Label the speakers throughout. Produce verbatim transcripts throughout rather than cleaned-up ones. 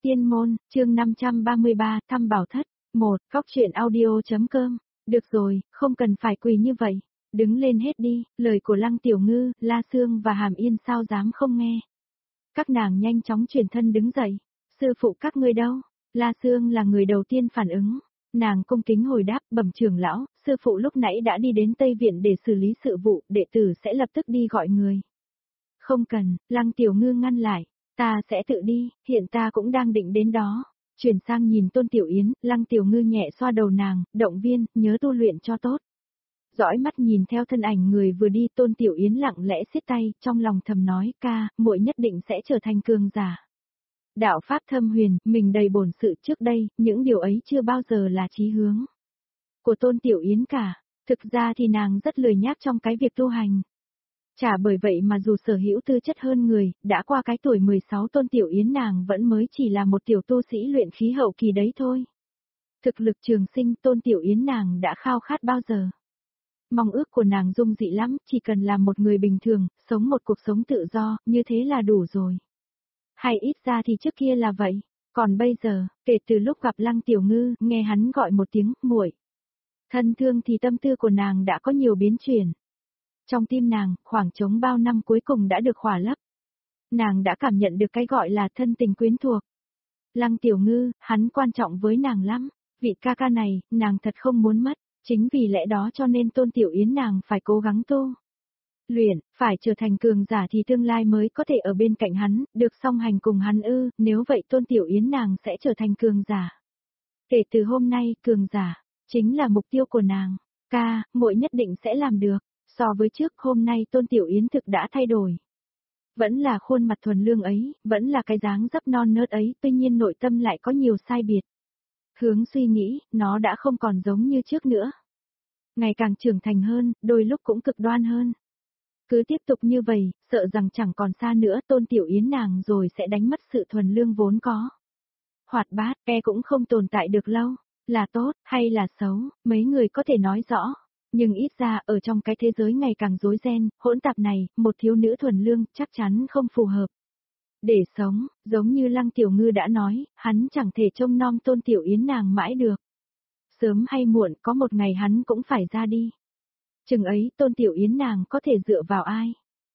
Speaker 1: Tiên môn, chương năm trăm ba mươi ba, thăm bảo thất. một. Góc truyện audio.com. Được rồi, không cần phải quỳ như vậy. Đứng lên hết đi, lời của Lăng Tiểu Ngư, La Sương và Hàm Yên sao dám không nghe. Các nàng nhanh chóng chuyển thân đứng dậy. Sư phụ các ngươi đâu? La Sương là người đầu tiên phản ứng. Nàng cung kính hồi đáp, bẩm trưởng lão, sư phụ lúc nãy đã đi đến Tây Viện để xử lý sự vụ, đệ tử sẽ lập tức đi gọi người. Không cần, Lăng Tiểu Ngư ngăn lại. Ta sẽ tự đi, hiện ta cũng đang định đến đó. Chuyển sang nhìn Tôn Tiểu Yến, Lăng Tiểu Ngư nhẹ xoa đầu nàng, động viên, nhớ tu luyện cho tốt. Dõi mắt nhìn theo thân ảnh người vừa đi, Tôn Tiểu Yến lặng lẽ siết tay, trong lòng thầm nói, ca, muội nhất định sẽ trở thành cường giả. Đạo pháp thâm huyền, mình đầy bổn sự trước đây, những điều ấy chưa bao giờ là chí hướng của Tôn Tiểu Yến cả. Thực ra thì nàng rất lười nhác trong cái việc tu hành. Chả bởi vậy mà dù sở hữu tư chất hơn người, đã qua cái tuổi mười sáu Tôn Tiểu Yến nàng vẫn mới chỉ là một tiểu tu sĩ luyện khí hậu kỳ đấy thôi. Thực lực trường sinh Tôn Tiểu Yến nàng đã khao khát bao giờ. Mong ước của nàng dung dị lắm, chỉ cần là một người bình thường, sống một cuộc sống tự do, như thế là đủ rồi. Hay ít ra thì trước kia là vậy, còn bây giờ, kể từ lúc gặp Lăng Tiểu Ngư, nghe hắn gọi một tiếng, muội. Thân thương thì tâm tư của nàng đã có nhiều biến chuyển. Trong tim nàng, khoảng trống bao năm cuối cùng đã được khỏa lấp. Nàng đã cảm nhận được cái gọi là thân tình quyến thuộc. Lăng Tiểu Ngư, hắn quan trọng với nàng lắm. Vị ca ca này, nàng thật không muốn mất. Chính vì lẽ đó cho nên Tôn Tiểu Yến nàng phải cố gắng tu luyện, phải trở thành cường giả thì tương lai mới có thể ở bên cạnh hắn, được song hành cùng hắn ư, nếu vậy Tôn Tiểu Yến nàng sẽ trở thành cường giả. Kể từ hôm nay, cường giả chính là mục tiêu của nàng. Ca, muội nhất định sẽ làm được. So với trước hôm nay Tôn Tiểu Yến thực đã thay đổi. Vẫn là khuôn mặt thuần lương ấy, vẫn là cái dáng dấp non nớt ấy, tuy nhiên nội tâm lại có nhiều sai biệt. Hướng suy nghĩ, nó đã không còn giống như trước nữa. Ngày càng trưởng thành hơn, đôi lúc cũng cực đoan hơn. Cứ tiếp tục như vậy, sợ rằng chẳng còn xa nữa Tôn Tiểu Yến nàng rồi sẽ đánh mất sự thuần lương vốn có. Hoạt bát, e cũng không tồn tại được lâu. Là tốt, hay là xấu, mấy người có thể nói rõ. Nhưng ít ra ở trong cái thế giới ngày càng rối ren, hỗn tạp này, một thiếu nữ thuần lương chắc chắn không phù hợp. Để sống, giống như Lăng Tiểu Ngư đã nói, hắn chẳng thể trông nom Tôn Tiểu Yến nàng mãi được. Sớm hay muộn có một ngày hắn cũng phải ra đi. Chừng ấy Tôn Tiểu Yến nàng có thể dựa vào ai?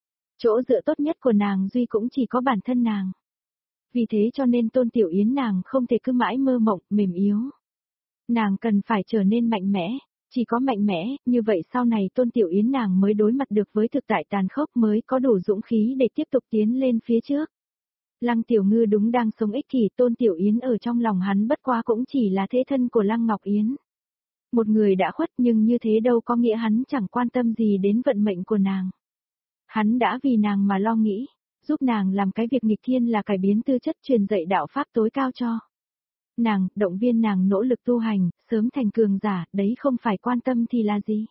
Speaker 1: Chỗ dựa tốt nhất của nàng duy cũng chỉ có bản thân nàng. Vì thế cho nên Tôn Tiểu Yến nàng không thể cứ mãi mơ mộng, mềm yếu. Nàng cần phải trở nên mạnh mẽ. Chỉ có mạnh mẽ, như vậy sau này Tôn Tiểu Yến nàng mới đối mặt được với thực tại tàn khốc, mới có đủ dũng khí để tiếp tục tiến lên phía trước. Lăng Tiểu Ngư đúng đang sống ích kỷ, Tôn Tiểu Yến ở trong lòng hắn bất quá cũng chỉ là thế thân của Lăng Ngọc Yến. Một người đã khuất nhưng như thế đâu có nghĩa hắn chẳng quan tâm gì đến vận mệnh của nàng. Hắn đã vì nàng mà lo nghĩ, giúp nàng làm cái việc nghịch thiên là cải biến tư chất, truyền dạy đạo pháp tối cao cho nàng, động viên nàng nỗ lực tu hành, sớm thành cường giả, đấy không phải quan tâm thì là gì.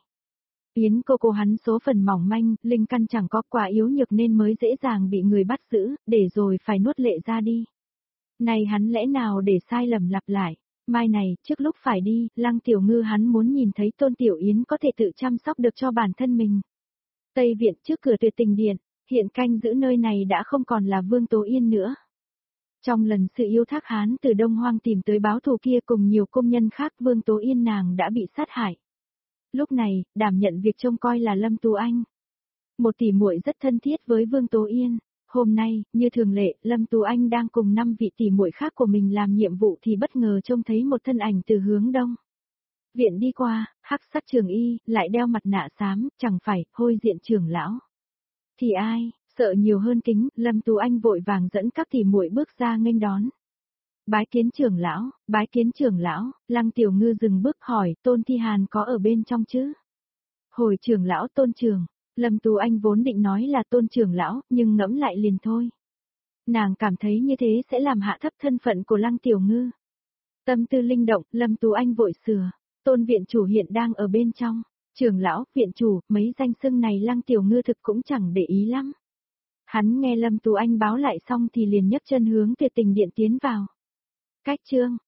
Speaker 1: Yến cô cô hắn số phần mỏng manh, linh căn chẳng có, quá yếu nhược nên mới dễ dàng bị người bắt giữ, để rồi phải nuốt lệ ra đi. Này hắn lẽ nào để sai lầm lặp lại, mai này, trước lúc phải đi, Lăng Tiểu Ngư hắn muốn nhìn thấy Tôn Tiểu Yến có thể tự chăm sóc được cho bản thân mình. Tây Viện trước cửa Tuyệt Tình Điện, hiện canh giữ nơi này đã không còn là Vương Tố Yên nữa. Trong lần sự yêu thác hán từ Đông Hoang tìm tới báo thù kia cùng nhiều công nhân khác, Vương Tố Yên nàng đã bị sát hại. Lúc này, đảm nhận việc trông coi là Lâm Tú Anh. Một tỷ muội rất thân thiết với Vương Tố Yên. Hôm nay, như thường lệ, Lâm Tú Anh đang cùng năm vị tỷ muội khác của mình làm nhiệm vụ thì bất ngờ trông thấy một thân ảnh từ hướng đông viện đi qua, hắc sắc trường y, lại đeo mặt nạ xám, chẳng phải Hôi Diện trưởng lão. Thì ai? Sợ nhiều hơn kính, Lâm Tú Anh vội vàng dẫn các tỷ muội bước ra nghênh đón. Bái kiến trưởng lão, bái kiến trưởng lão, Lăng Tiểu Ngư dừng bước hỏi, Tôn Thi Hàn có ở bên trong chứ? Hồi trưởng lão Tôn trưởng, Lâm Tú Anh vốn định nói là Tôn trưởng lão, nhưng ngẫm lại liền thôi. Nàng cảm thấy như thế sẽ làm hạ thấp thân phận của Lăng Tiểu Ngư. Tâm tư linh động, Lâm Tú Anh vội sửa, Tôn viện chủ hiện đang ở bên trong. Trưởng lão, viện chủ, mấy danh xưng này Lăng Tiểu Ngư thực cũng chẳng để ý lắm. Hắn nghe Lâm Tú Anh báo lại xong thì liền nhấc chân hướng Tuyệt Tình Điện tiến vào. Cách chương,